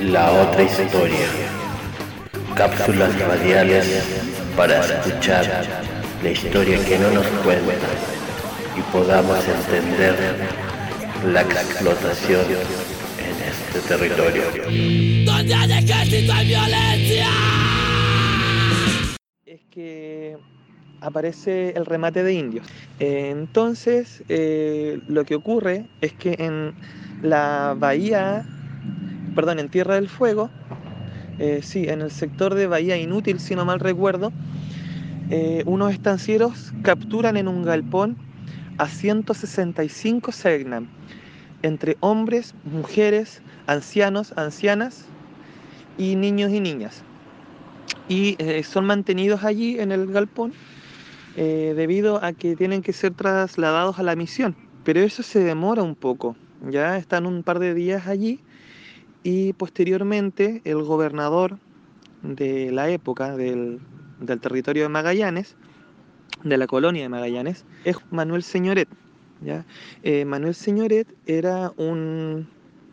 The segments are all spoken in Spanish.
La otra historia. Cápsulas radiales para escuchar la historia que no nos cuentan y podamos entender la explotación en este territorio. ¿Dónde hay ejército y violencia? Es que aparece el remate de indios. Entonces, lo que ocurre es que en la bahía, en Tierra del Fuego, en el sector de Bahía Inútil, si no mal recuerdo, unos estancieros capturan en un galpón a 165 Selknam, entre hombres, mujeres, ancianos, ancianas y niños y niñas. Y son mantenidos allí en el galpón debido a que tienen que ser trasladados a la misión. Pero eso se demora un poco, ya están un par de días allí y posteriormente el gobernador de la época del territorio de Magallanes, de la colonia de Magallanes, es Manuel Señoret, ¿ya? Manuel Señoret era un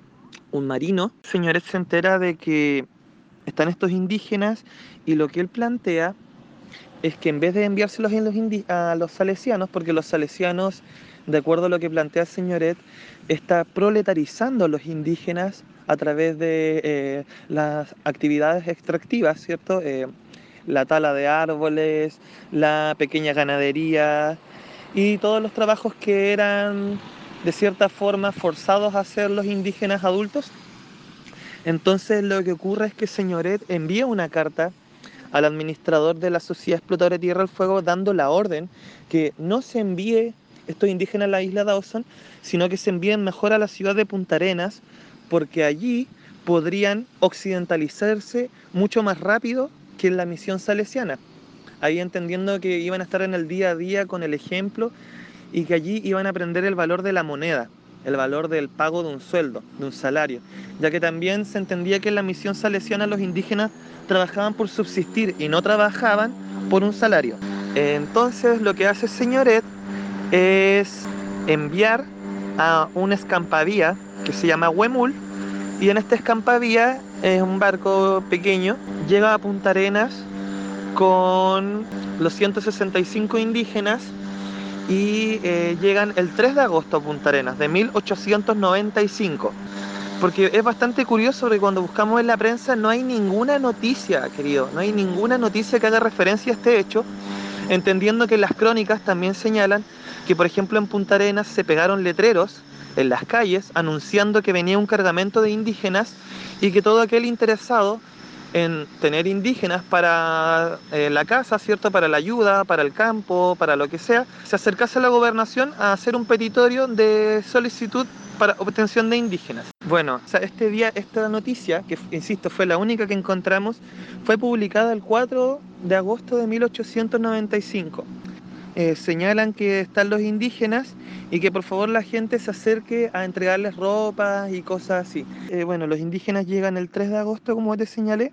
marino. Señoret se entera de que están estos indígenas y lo que él plantea es que en vez de enviárselos a los salesianos, porque los salesianos, de acuerdo a lo que plantea el Señoret, está proletarizando a los indígenas a través de las actividades extractivas, ¿cierto? La tala de árboles, la pequeña ganadería y todos los trabajos que eran de cierta forma forzados a hacer los indígenas adultos. Entonces lo que ocurre es que Señoret envía una carta al administrador de la Sociedad Explotadora de Tierra del Fuego dando la orden que no se envíe estos indígenas a la isla Dawson, sino que se envíen mejor a la ciudad de Punta Arenas, porque allí podrían occidentalizarse mucho más rápido que en la misión salesiana. Ahí entendiendo que iban a estar en el día a día con el ejemplo y que allí iban a aprender el valor de la moneda, el valor del pago de un sueldo, de un salario, ya que también se entendía que en la misión salesiana los indígenas trabajaban por subsistir y no trabajaban por un salario. Entonces lo que hace Señoret es enviar a un escampavía que se llama Huemul, y en este escampavía es un barco pequeño, llega a Punta Arenas con los 165 indígenas y llegan el 3 de agosto a Punta Arenas de 1895. Porque es bastante curioso porque cuando buscamos en la prensa no hay ninguna noticia, querido, no hay ninguna noticia que haga referencia a este hecho, entendiendo que las crónicas también señalan que, por ejemplo, en Punta Arenas se pegaron letreros en las calles anunciando que venía un cargamento de indígenas y que todo aquel interesado en tener indígenas para la casa, ¿cierto? Para la ayuda, para el campo, para lo que sea, se acercase a la gobernación a hacer un petitorio de solicitud para obtención de indígenas. Bueno, este día, esta noticia, que insisto, fue la única que encontramos, fue publicada el 4 de agosto de 1895. Señalan que están los indígenas y que por favor la gente se acerque a entregarles ropa y cosas así. Los indígenas llegan el 3 de agosto, como te señalé,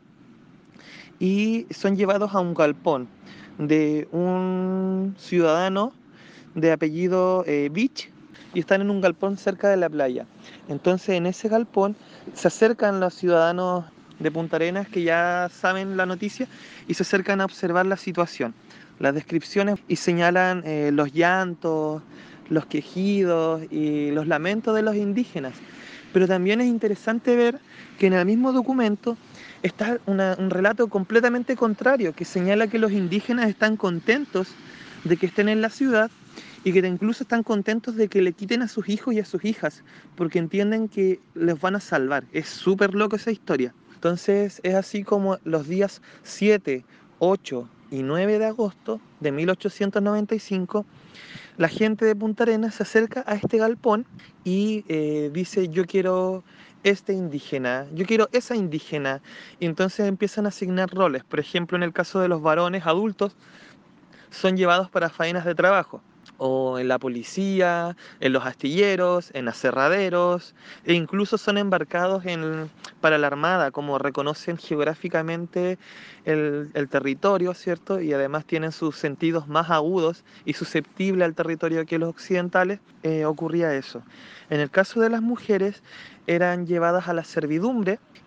y son llevados a un galpón de un ciudadano de apellido Beach, y están en un galpón cerca de la playa. Entonces en ese galpón se acercan los ciudadanos de Punta Arenas que ya saben la noticia y se acercan a observar la situación, las descripciones, y señalan los llantos, los quejidos y los lamentos de los indígenas. Pero también es interesante ver que en el mismo documento está un relato completamente contrario, que señala que los indígenas están contentos de que estén en la ciudad y que incluso están contentos de que le quiten a sus hijos y a sus hijas, porque entienden que les van a salvar. Es súper loco esa historia. Entonces es así como los días 7, 8 y 9 de agosto de 1895, la gente de Punta Arenas se acerca a este galpón y dice: yo quiero este indígena, yo quiero esa indígena. Y entonces empiezan a asignar roles. Por ejemplo, en el caso de los varones adultos, son llevados para faenas de trabajo, o en la policía, en los astilleros, en aserraderos, e incluso son embarcados para la armada, como reconocen geográficamente el territorio, ¿cierto? Y además tienen sus sentidos más agudos y susceptibles al territorio que los occidentales, ocurría eso. En el caso de las mujeres, eran llevadas a la servidumbre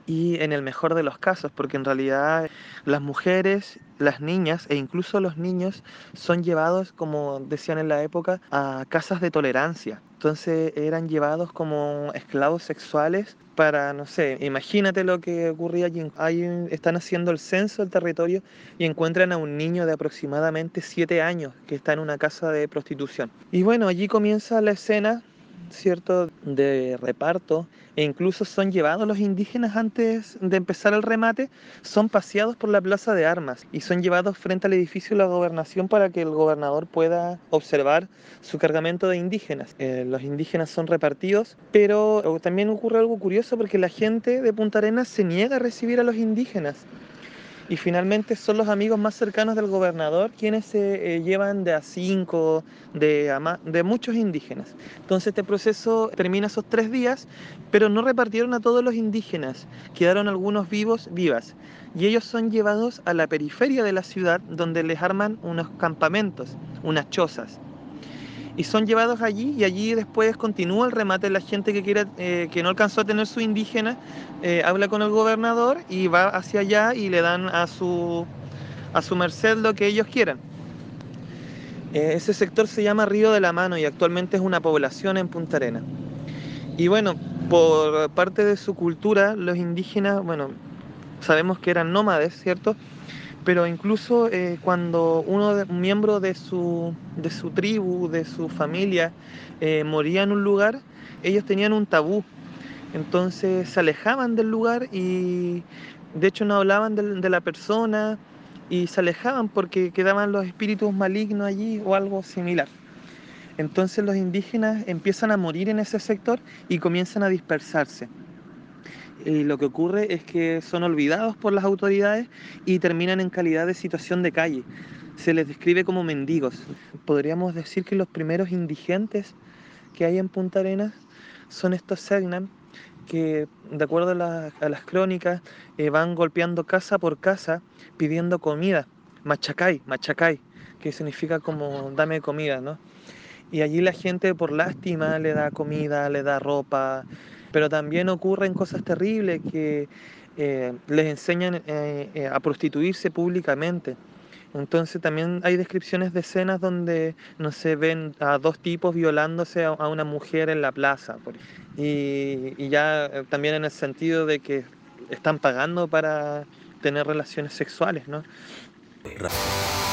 y en el mejor de los casos, porque en realidad las mujeres, las niñas e incluso los niños son llevados, como decían en la época, a casas de tolerancia. Entonces eran llevados como esclavos sexuales para, no sé, imagínate lo que ocurría allí. Están haciendo el censo del territorio y encuentran a un niño de aproximadamente 7 años que está en una casa de prostitución. Y bueno, allí comienza la escena, ¿cierto?, de reparto, e incluso son llevados los indígenas antes de empezar el remate, son paseados por la plaza de armas y son llevados frente al edificio de la gobernación para que el gobernador pueda observar su cargamento de indígenas. Los indígenas son repartidos, pero también ocurre algo curioso porque la gente de Punta Arenas se niega a recibir a los indígenas. Y finalmente son los amigos más cercanos del gobernador quienes se llevan de a 5, de muchos indígenas. Entonces este proceso termina esos 3 días, pero no repartieron a todos los indígenas, quedaron algunos vivas. Y ellos son llevados a la periferia de la ciudad donde les arman unos campamentos, unas chozas. Y son llevados allí y allí después continúa el remate. La gente que quiera, que no alcanzó a tener su indígena, habla con el gobernador y va hacia allá y le dan a su merced lo que ellos quieran. Ese sector se llama Río de la Mano y actualmente es una población en Punta Arenas. Y bueno, por parte de su cultura, los indígenas, bueno, sabemos que eran nómades, ¿cierto? Pero incluso cuando un miembro de su tribu, de su familia, moría en un lugar, ellos tenían un tabú. Entonces se alejaban del lugar y de hecho no hablaban de la persona y se alejaban porque quedaban los espíritus malignos allí o algo similar. Entonces los indígenas empiezan a morir en ese sector y comienzan a dispersarse. Y lo que ocurre es que son olvidados por las autoridades y terminan en calidad de situación de calle. Se les describe como mendigos. Podríamos decir que los primeros indigentes que hay en Punta Arenas son estos Selknam, que de acuerdo a las crónicas van golpeando casa por casa pidiendo comida. Machacay, machacay, que significa como dame comida, ¿no? Y allí la gente por lástima le da comida, le da ropa, pero también ocurren cosas terribles que les enseñan a prostituirse públicamente. Entonces también hay descripciones de escenas donde no se ven a dos tipos violándose a una mujer en la plaza. Y ya también en el sentido de que están pagando para tener relaciones sexuales, ¿no?